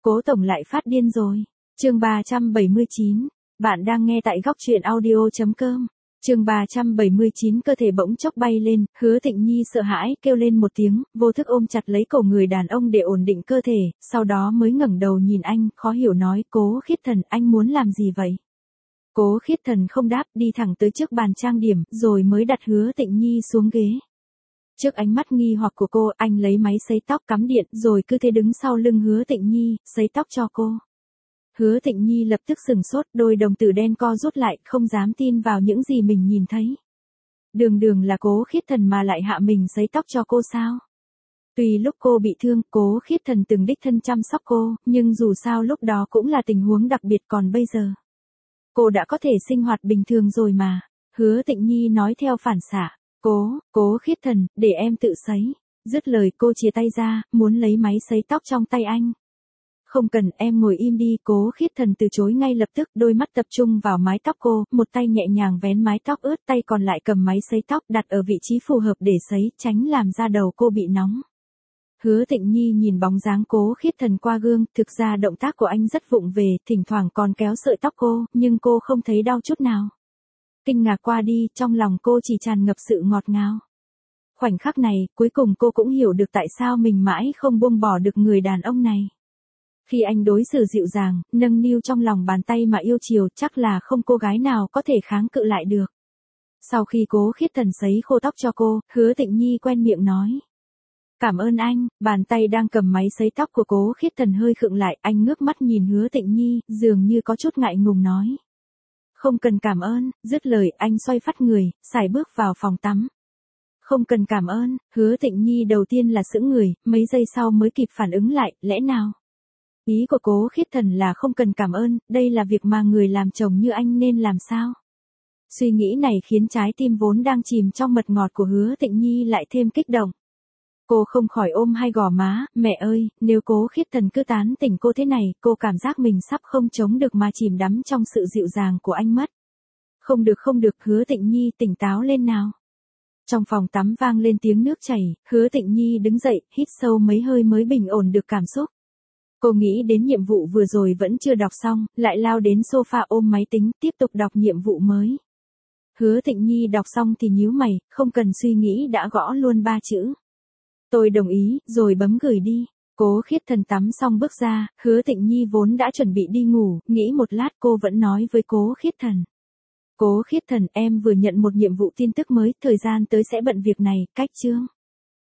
Cố tổng lại phát điên rồi. Chương 379. Bạn đang nghe tại góc truyện audio.com. Chương 379 cơ thể bỗng chốc bay lên, Hứa Tịnh Nhi sợ hãi kêu lên một tiếng, vô thức ôm chặt lấy cổ người đàn ông để ổn định cơ thể, sau đó mới ngẩng đầu nhìn anh, khó hiểu nói, Cố Khiết Thần, anh muốn làm gì vậy? Cố Khiết Thần không đáp, đi thẳng tới trước bàn trang điểm, rồi mới đặt Hứa Tịnh Nhi xuống ghế. Trước ánh mắt nghi hoặc của cô, anh lấy máy sấy tóc cắm điện, rồi cứ thế đứng sau lưng Hứa Tịnh Nhi, sấy tóc cho cô. Hứa Tịnh Nhi lập tức sừng sốt, đôi đồng tử đen co rút lại, không dám tin vào những gì mình nhìn thấy. Đường đường là Cố Khiết Thần mà lại hạ mình sấy tóc cho cô sao? Tuy lúc cô bị thương, Cố Khiết Thần từng đích thân chăm sóc cô, nhưng dù sao lúc đó cũng là tình huống đặc biệt, còn bây giờ cô đã có thể sinh hoạt bình thường rồi mà. Hứa Tịnh Nhi nói theo phản xạ. Cố Khiết Thần, để em tự sấy. Dứt lời cô chìa tay ra, muốn lấy máy sấy tóc trong tay anh. Không cần, em ngồi im đi. Cố Khiết Thần từ chối ngay lập tức, đôi mắt tập trung vào mái tóc cô, một tay nhẹ nhàng vén mái tóc ướt, tay còn lại cầm máy sấy tóc đặt ở vị trí phù hợp để sấy, tránh làm da đầu cô bị nóng. Hứa Tịnh Nhi nhìn bóng dáng Cố Khiết Thần qua gương, thực ra động tác của anh rất vụng về, thỉnh thoảng còn kéo sợi tóc cô, nhưng cô không thấy đau chút nào. Kinh ngạc qua đi, trong lòng cô chỉ tràn ngập sự ngọt ngào. Khoảnh khắc này, cuối cùng cô cũng hiểu được tại sao mình mãi không buông bỏ được người đàn ông này. Khi anh đối xử dịu dàng, nâng niu trong lòng bàn tay mà yêu chiều, chắc là không cô gái nào có thể kháng cự lại được. Sau khi Cố Khiết Thần sấy khô tóc cho cô, Hứa Tịnh Nhi quen miệng nói. Cảm ơn anh. Bàn tay đang cầm máy sấy tóc của Cố Khiết Thần hơi khựng lại, anh ngước mắt nhìn Hứa Tịnh Nhi, dường như có chút ngại ngùng nói. Không cần cảm ơn. Dứt lời, anh xoay phắt người, sải bước vào phòng tắm. Không cần cảm ơn. Hứa Tịnh Nhi đầu tiên là sững người, mấy giây sau mới kịp phản ứng lại, lẽ nào? Ý của Cố Khiết Thần là không cần cảm ơn, đây là việc mà người làm chồng như anh nên làm sao? Suy nghĩ này khiến trái tim vốn đang chìm trong mật ngọt của Hứa Tịnh Nhi lại thêm kích động. Cô không khỏi ôm hai gò má, mẹ ơi, nếu Cố Khiết Thần cứ tán tỉnh cô thế này, cô cảm giác mình sắp không chống được mà chìm đắm trong sự dịu dàng của anh mất. Không được, Hứa Tịnh Nhi tỉnh táo lên nào. Trong phòng tắm vang lên tiếng nước chảy, Hứa Tịnh Nhi đứng dậy, hít sâu mấy hơi mới bình ổn được cảm xúc. Cô nghĩ đến nhiệm vụ vừa rồi vẫn chưa đọc xong, lại lao đến sofa ôm máy tính, tiếp tục đọc nhiệm vụ mới. Hứa Tịnh Nhi đọc xong thì nhíu mày, không cần suy nghĩ đã gõ luôn 3 chữ. Tôi đồng ý, rồi bấm gửi đi. Cố Khiết Thần tắm xong bước ra, Hứa Tịnh Nhi vốn đã chuẩn bị đi ngủ, nghĩ một lát cô vẫn nói với Cố Khiết Thần. Cố Khiết Thần, em vừa nhận một nhiệm vụ tin tức mới, thời gian tới sẽ bận việc này, cách chương.